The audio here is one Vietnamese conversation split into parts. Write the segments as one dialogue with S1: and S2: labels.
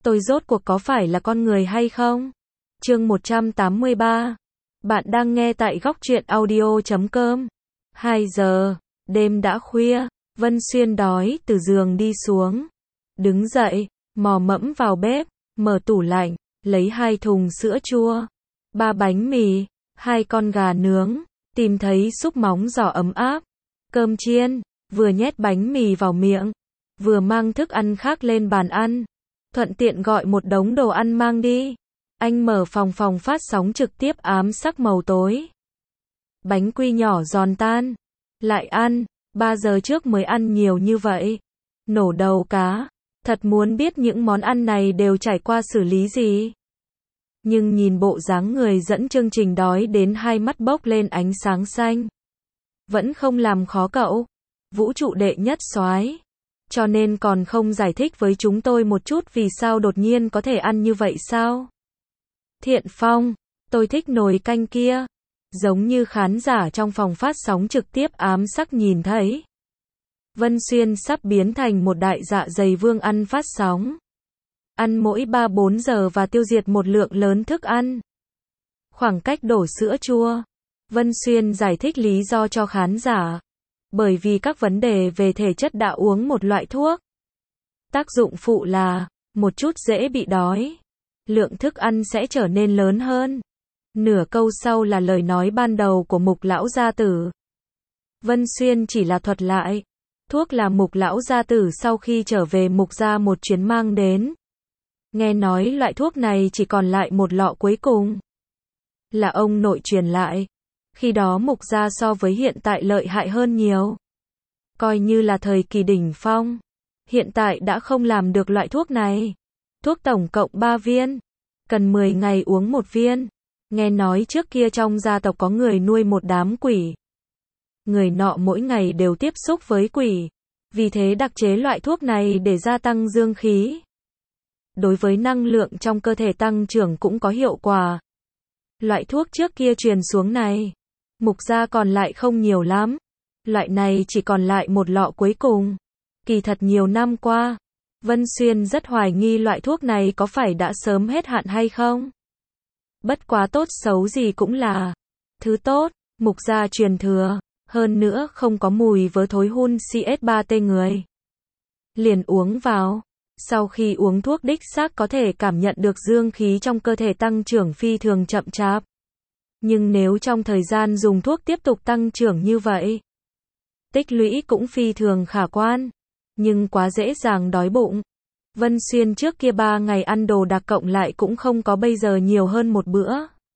S1: tôi rốt cuộc có phải là con người hay không? Chương 183. Bạn đang nghe tại góc truyện audio.com. 2 giờ, đêm đã khuya, Vân Xuyên đói từ giường đi xuống. Đứng dậy, mò mẫm vào bếp, mở tủ lạnh, lấy 2 thùng sữa chua, 3 bánh mì, 2 con gà nướng, tìm thấy súp móng giò ấm áp, cơm chiên, vừa nhét bánh mì vào miệng, vừa mang thức ăn khác lên bàn ăn. Thuận tiện gọi một đống đồ ăn mang đi. Anh mở phòng phát sóng trực tiếp ám sắc màu tối. Bánh quy nhỏ giòn tan. Lại ăn, 3 giờ trước mới ăn nhiều như vậy. Nổ đầu cá. Thật muốn biết những món ăn này đều trải qua xử lý gì. Nhưng nhìn bộ dáng người dẫn chương trình đói đến hai mắt bốc lên ánh sáng xanh. Vẫn không làm khó cậu. Vũ trụ đệ nhất soái. Cho nên còn không giải thích với chúng tôi một chút vì sao đột nhiên có thể ăn như vậy sao? Thiện Phong, tôi thích nồi canh kia. Giống như khán giả trong phòng phát sóng trực tiếp ám sắc nhìn thấy. Vân Xuyên sắp biến thành một đại dạ dày vương ăn phát sóng. Ăn mỗi 3-4 giờ và tiêu diệt một lượng lớn thức ăn. Khoảng cách đổ sữa chua. Vân Xuyên giải thích lý do cho khán giả. Bởi vì các vấn đề về thể chất đã uống một loại thuốc. Tác dụng phụ là, một chút dễ bị đói. Lượng thức ăn sẽ trở nên lớn hơn. Nửa câu sau là lời nói ban đầu của Mục lão gia tử. Vân Xuyên chỉ là thuật lại. Thuốc là Mục lão gia tử sau khi trở về Mục gia một chuyến mang đến. Nghe nói loại thuốc này chỉ còn lại một lọ cuối cùng. Là ông nội truyền lại. Khi đó Mục gia so với hiện tại lợi hại hơn nhiều. Coi như là thời kỳ đỉnh phong. Hiện tại đã không làm được loại thuốc này. Thuốc tổng cộng 3 viên. Cần 10 ngày uống 1 viên. Nghe nói trước kia trong gia tộc có người nuôi một đám quỷ. Người nọ mỗi ngày đều tiếp xúc với quỷ. Vì thế đặc chế loại thuốc này để gia tăng dương khí. Đối với năng lượng trong cơ thể tăng trưởng cũng có hiệu quả. Loại thuốc trước kia truyền xuống này. Mục gia còn lại không nhiều lắm. Loại này chỉ còn lại một lọ cuối cùng. Kỳ thật nhiều năm qua, Vân Xuyên rất hoài nghi loại thuốc này có phải đã sớm hết hạn hay không. Bất quá tốt xấu gì cũng là thứ tốt, Mục gia truyền thừa, hơn nữa không có mùi vớ thối hun CS3T người. Liền uống vào. Sau khi uống thuốc đích xác có thể cảm nhận được dương khí trong cơ thể tăng trưởng phi thường chậm chạp. Nhưng nếu trong thời gian dùng thuốc tiếp tục tăng trưởng như vậy, tích lũy cũng phi thường khả quan, nhưng quá dễ dàng đói bụng. Vân Xuyên trước kia 3 ngày ăn đồ đặc cộng lại cũng không có bây giờ nhiều hơn một bữa.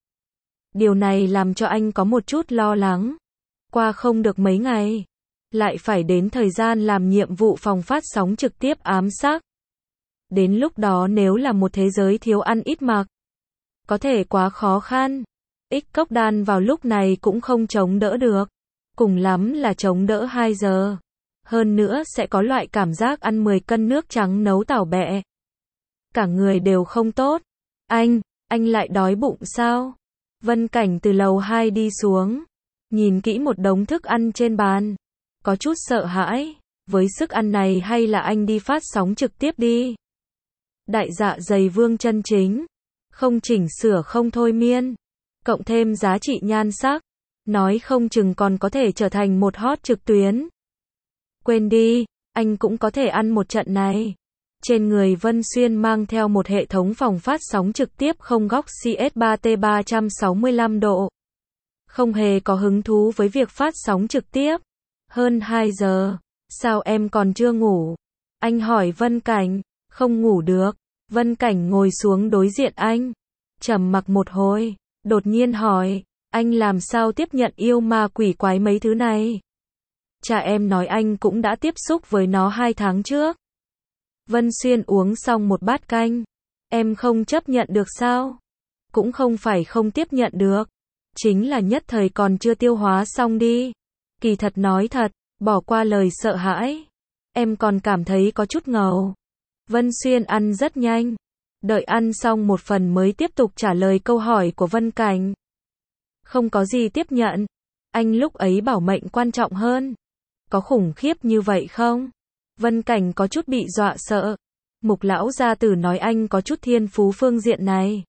S1: Điều này làm cho anh có một chút lo lắng. Qua không được mấy ngày, lại phải đến thời gian làm nhiệm vụ phòng phát sóng trực tiếp ám sát. Đến lúc đó nếu là một thế giới thiếu ăn ít mặc, có thể quá khó khăn. Ích cốc đan vào lúc này cũng không chống đỡ được. Cùng lắm là chống đỡ 2 giờ. Hơn nữa sẽ có loại cảm giác ăn 10 cân nước trắng nấu tảo bẹ. Cả người đều không tốt. Anh lại đói bụng sao? Vân Cảnh từ lầu 2 đi xuống. Nhìn kỹ một đống thức ăn trên bàn. Có chút sợ hãi. Với sức ăn này hay là anh đi phát sóng trực tiếp đi. Đại dạ dày vương chân chính. Không chỉnh sửa không thôi miên. Cộng thêm giá trị nhan sắc. Nói không chừng còn có thể trở thành một hot trực tuyến. Quên đi, anh cũng có thể ăn một trận này. Trên người Vân Xuyên mang theo một hệ thống phòng phát sóng trực tiếp không góc CS3T 365 độ. Không hề có hứng thú với việc phát sóng trực tiếp. Hơn 2 giờ, sao em còn chưa ngủ? Anh hỏi Vân Cảnh, không ngủ được. Vân Cảnh ngồi xuống đối diện anh. Trầm mặc một hồi, đột nhiên hỏi, anh làm sao tiếp nhận yêu ma quỷ quái mấy thứ này? Cha em nói anh cũng đã tiếp xúc với nó 2 tháng trước. Vân Xuyên uống xong một bát canh. Em không chấp nhận được sao? Cũng không phải không tiếp nhận được. Chính là nhất thời còn chưa tiêu hóa xong đi. Kỳ thật nói thật, bỏ qua lời sợ hãi. Em còn cảm thấy có chút ngầu. Vân Xuyên ăn rất nhanh. Đợi ăn xong một phần mới tiếp tục trả lời câu hỏi của Vân Cảnh. Không có gì tiếp nhận. Anh lúc ấy bảo mệnh quan trọng hơn. Có khủng khiếp như vậy không? Vân Cảnh có chút bị dọa sợ. Mục lão gia tử nói anh có chút thiên phú phương diện này.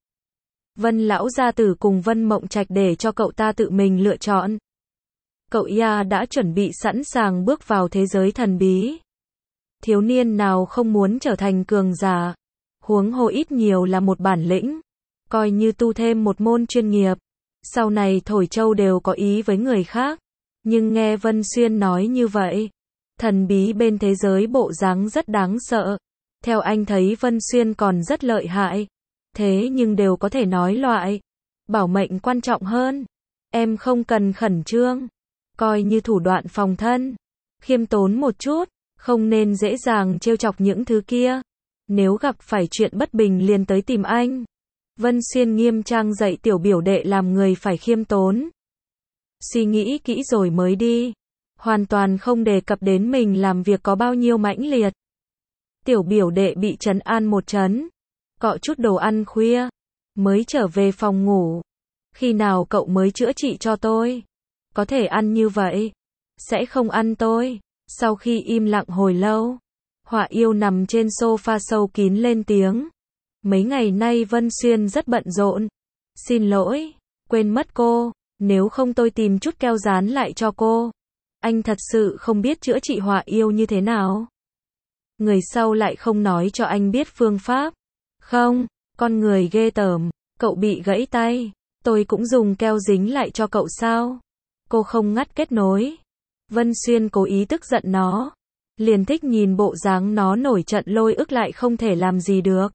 S1: Vân lão gia tử cùng Vân Mộng Trạch để cho cậu ta tự mình lựa chọn. Cậu ya đã chuẩn bị sẵn sàng bước vào thế giới thần bí. Thiếu niên nào không muốn trở thành cường giả, huống hồ ít nhiều là một bản lĩnh, coi như tu thêm một môn chuyên nghiệp. Sau này thổi châu đều có ý với người khác, nhưng nghe Vân Xuyên nói như vậy, thần bí bên thế giới bộ dáng rất đáng sợ. Theo anh thấy Vân Xuyên còn rất lợi hại, thế nhưng đều có thể nói loại, bảo mệnh quan trọng hơn. Em không cần khẩn trương, coi như thủ đoạn phòng thân, khiêm tốn một chút, không nên dễ dàng trêu chọc những thứ kia. Nếu gặp phải chuyện bất bình liền tới tìm anh. Vân Xuyên nghiêm trang dạy tiểu biểu đệ làm người phải khiêm tốn. Suy nghĩ kỹ rồi mới đi. Hoàn toàn không đề cập đến mình làm việc có bao nhiêu mãnh liệt. Tiểu biểu đệ bị trấn an một trấn. Cọ chút đồ ăn khuya. Mới trở về phòng ngủ. Khi nào cậu mới chữa trị cho tôi? Có thể ăn như vậy. Sẽ không ăn tôi. Sau khi im lặng hồi lâu, Họa Yêu nằm trên sofa sâu kín lên tiếng. Mấy ngày nay Vân Xuyên rất bận rộn. Xin lỗi, quên mất cô, nếu không tôi tìm chút keo dán lại cho cô. Anh thật sự không biết chữa trị Họa Yêu như thế nào. Người sau lại không nói cho anh biết phương pháp. Không, con người ghê tởm, cậu bị gãy tay, tôi cũng dùng keo dính lại cho cậu sao? Cô không ngắt kết nối. Vân Xuyên cố ý tức giận nó. Liền thích nhìn bộ dáng nó nổi trận lôi ức lại không thể làm gì được.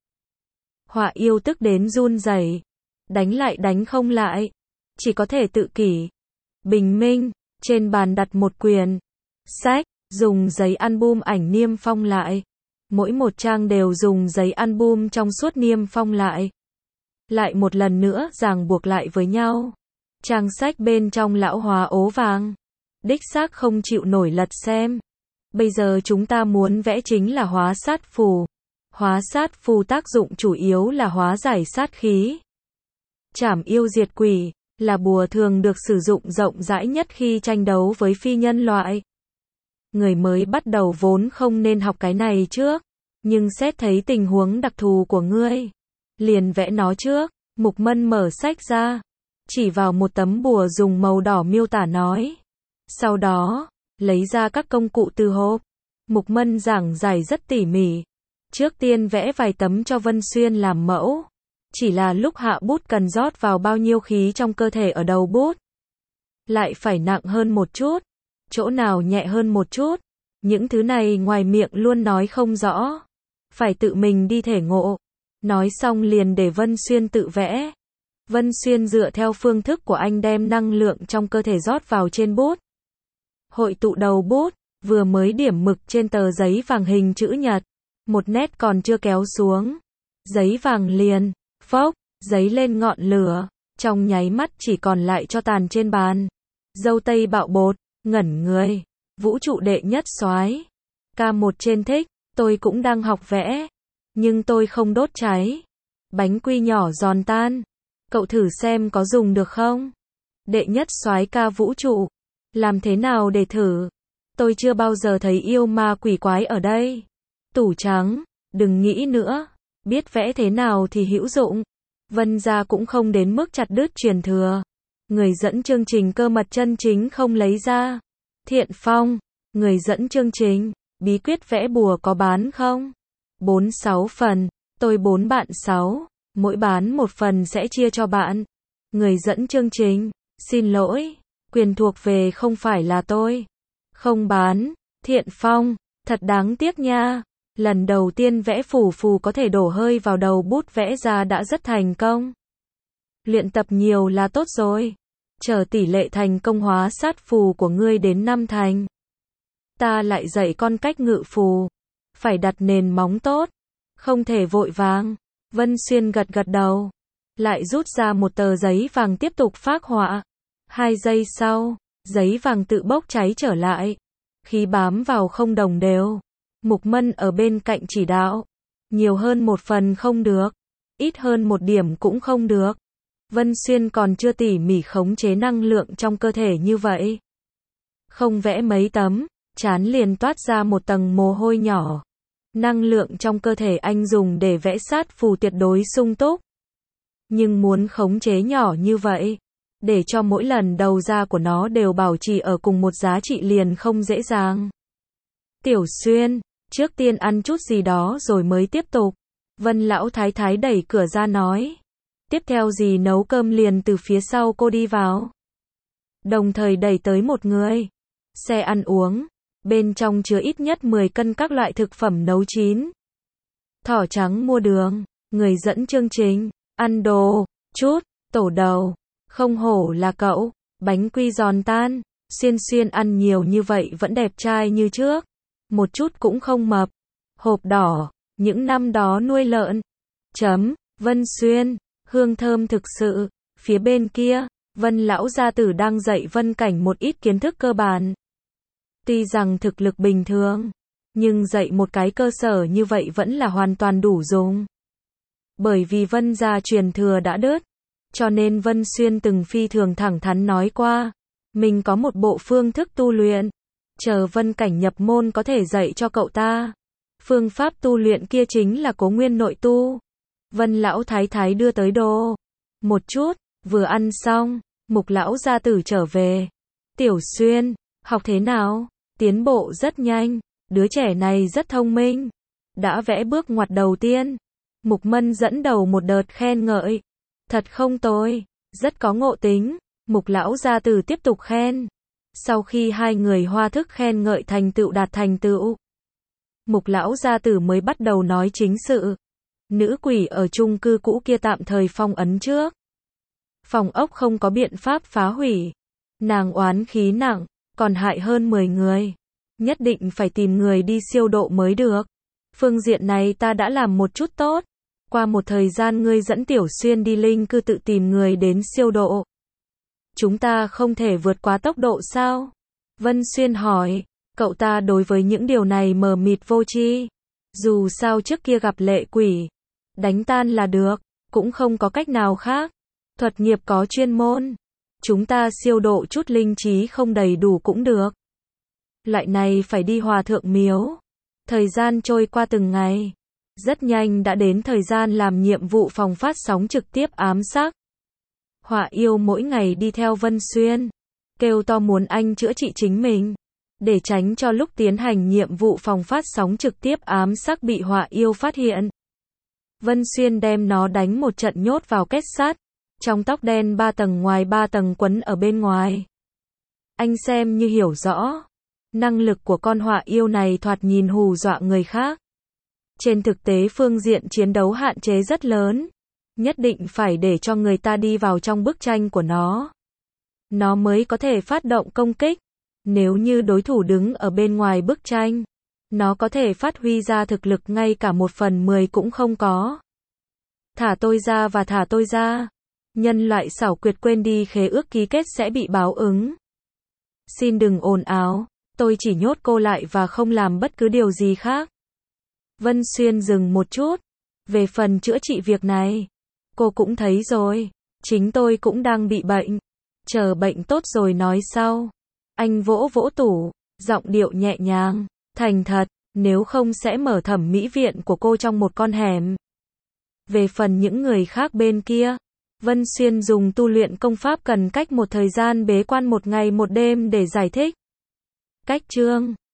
S1: Họa Yêu tức đến run rẩy, đánh lại đánh không lại, chỉ có thể tự kỷ. Bình minh, trên bàn đặt một quyển sách, dùng giấy album ảnh niêm phong lại. Mỗi một trang đều dùng giấy album trong suốt niêm phong lại. Lại một lần nữa ràng buộc lại với nhau. Trang sách bên trong lão hóa ố vàng. Đích xác không chịu nổi lật xem. Bây giờ chúng ta muốn vẽ chính là hóa sát phù. Hóa sát phù tác dụng chủ yếu là hóa giải sát khí. Trảm yêu diệt quỷ là bùa thường được sử dụng rộng rãi nhất khi tranh đấu với phi nhân loại. Người mới bắt đầu vốn không nên học cái này trước, nhưng xét thấy tình huống đặc thù của ngươi, liền vẽ nó trước. Mục Mân mở sách ra, chỉ vào một tấm bùa dùng màu đỏ miêu tả nói. Sau đó, lấy ra các công cụ từ hộp. Mục Mân giảng giải rất tỉ mỉ. Trước tiên vẽ vài tấm cho Vân Xuyên làm mẫu. Chỉ là lúc hạ bút cần rót vào bao nhiêu khí trong cơ thể ở đầu bút. Lại phải nặng hơn một chút. Chỗ nào nhẹ hơn một chút. Những thứ này ngoài miệng luôn nói không rõ. Phải tự mình đi thể ngộ. Nói xong liền để Vân Xuyên tự vẽ. Vân Xuyên dựa theo phương thức của anh đem năng lượng trong cơ thể rót vào trên bút. Hội tụ đầu bút, vừa mới điểm mực trên tờ giấy vàng hình chữ nhật. Một nét còn chưa kéo xuống. Giấy vàng liền, phốc, giấy lên ngọn lửa. Trong nháy mắt chỉ còn lại cho tàn trên bàn. Dâu tây bạo bột, ngẩn người. Vũ trụ đệ nhất soái. K1 trên thích, tôi cũng đang học vẽ. Nhưng tôi không đốt cháy. Bánh quy nhỏ giòn tan. Cậu thử xem có dùng được không? Đệ nhất soái ca vũ trụ. Làm thế nào để thử? Tôi chưa bao giờ thấy yêu ma quỷ quái ở đây. Tủ trắng, đừng nghĩ nữa. Biết vẽ thế nào thì hữu dụng. Vân gia cũng không đến mức chặt đứt truyền thừa. Người dẫn chương trình cơ mật chân chính không lấy ra. Thiện Phong, người dẫn chương trình, bí quyết vẽ bùa có bán không? 4-6 phần, tôi 4 bạn 6, mỗi bán một phần sẽ chia cho bạn. Người dẫn chương trình, xin lỗi, quyền thuộc về không phải là tôi. Không bán, Thiện Phong, thật đáng tiếc nha. Lần đầu tiên vẽ phù phù có thể đổ hơi vào đầu bút vẽ ra đã rất thành công. Luyện tập nhiều là tốt rồi. Chờ tỷ lệ thành công hóa sát phù của ngươi đến 5 thành. Ta lại dạy con cách ngự phù. Phải đặt nền móng tốt. Không thể vội vàng. Vân Xuyên gật gật đầu. Lại rút ra một tờ giấy vàng tiếp tục phác họa. 2 giây sau, giấy vàng tự bốc cháy trở lại. Khí bám vào không đồng đều. Mục Mân ở bên cạnh chỉ đạo. Nhiều hơn một phần không được. Ít hơn một điểm cũng không được. Vân Xuyên còn chưa tỉ mỉ khống chế năng lượng trong cơ thể như vậy. Không vẽ mấy tấm, trán liền toát ra một tầng mồ hôi nhỏ. Năng lượng trong cơ thể anh dùng để vẽ sát phù tuyệt đối sung túc. Nhưng muốn khống chế nhỏ như vậy, để cho mỗi lần đầu ra của nó đều bảo trì ở cùng một giá trị liền không dễ dàng. Tiểu Xuyên, trước tiên ăn chút gì đó rồi mới tiếp tục. Vân lão thái thái đẩy cửa ra nói. Tiếp theo dì nấu cơm liền từ phía sau cô đi vào. Đồng thời đẩy tới một người. Xe ăn uống. Bên trong chứa ít nhất 10 cân các loại thực phẩm nấu chín. Thỏ trắng mua đường. Người dẫn chương trình. Ăn đồ. Chút. Tổ đầu. Không hổ là cậu. Bánh quy giòn tan. Xuyên xuyên ăn nhiều như vậy vẫn đẹp trai như trước. Một chút cũng không mập. Hộp đỏ. Những năm đó nuôi lợn. Vân Xuyên. Hương thơm thực sự. Phía bên kia, Vân lão gia tử đang dạy Vân Cảnh một ít kiến thức cơ bản. Tuy rằng thực lực bình thường, nhưng dạy một cái cơ sở như vậy vẫn là hoàn toàn đủ dùng. Bởi vì Vân gia truyền thừa đã đứt, cho nên Vân Xuyên từng phi thường thẳng thắn nói qua, mình có một bộ phương thức tu luyện, chờ Vân Cảnh nhập môn có thể dạy cho cậu ta. Phương pháp tu luyện kia chính là Cố Nguyên nội tu. Vân lão thái thái đưa tới đồ. Một chút, vừa ăn xong, Mục lão gia tử trở về. Tiểu Xuyên, học thế nào? Tiến bộ rất nhanh, đứa trẻ này rất thông minh. Đã vẽ bước ngoặt đầu tiên. Mục Mân dẫn đầu một đợt khen ngợi. Thật không tồi, rất có ngộ tính. Mục lão gia tử tiếp tục khen. Sau khi hai người hoa thức khen ngợi thành tựu đạt thành tựu, Mục lão gia tử mới bắt đầu nói chính sự. Nữ quỷ ở chung cư cũ kia tạm thời phong ấn trước. Phòng ốc không có biện pháp phá hủy. Nàng oán khí nặng, còn hại hơn 10 người. Nhất định phải tìm người đi siêu độ mới được. Phương diện này ta đã làm một chút tốt. Qua một thời gian ngươi dẫn Tiểu Xuyên đi linh cư tự tìm người đến siêu độ. Chúng ta không thể vượt quá tốc độ sao? Vân Xuyên hỏi. Cậu ta đối với những điều này mờ mịt vô tri. Dù sao trước kia gặp lệ quỷ, đánh tan là được, cũng không có cách nào khác. Thuật nghiệp có chuyên môn. Chúng ta siêu độ chút linh trí không đầy đủ cũng được. Loại này phải đi hòa thượng miếu. Thời gian trôi qua từng ngày. Rất nhanh đã đến thời gian làm nhiệm vụ phòng phát sóng trực tiếp ám sát. Họa yêu mỗi ngày đi theo Vân Xuyên. Kêu to muốn anh chữa trị chính mình. Để tránh cho lúc tiến hành nhiệm vụ phòng phát sóng trực tiếp ám sát bị họa yêu phát hiện. Vân Xuyên đem nó đánh một trận nhốt vào kết sắt. Trong tóc đen 3 tầng ngoài 3 tầng quấn ở bên ngoài. Anh xem như hiểu rõ. Năng lực của con họa yêu này thoạt nhìn hù dọa người khác. Trên thực tế phương diện chiến đấu hạn chế rất lớn. Nhất định phải để cho người ta đi vào trong bức tranh của nó. Nó mới có thể phát động công kích. Nếu như đối thủ đứng ở bên ngoài bức tranh, nó có thể phát huy ra thực lực ngay cả 1/10 cũng không có. Thả tôi ra và thả tôi ra. Nhân loại xảo quyệt quên đi khế ước ký kết sẽ bị báo ứng. Xin đừng ồn ào, tôi chỉ nhốt cô lại và không làm bất cứ điều gì khác. Vân Xuyên dừng một chút. Về phần chữa trị việc này, cô cũng thấy rồi. Chính tôi cũng đang bị bệnh. Chờ bệnh tốt rồi nói sau. Anh vỗ vỗ tủ, giọng điệu nhẹ nhàng, thành thật, nếu không sẽ mở thẩm mỹ viện của cô trong một con hẻm. Về phần những người khác bên kia, Vân Xuyên dùng tu luyện công pháp cần cách một thời gian bế quan 1 ngày 1 đêm để giải thích. Cách chương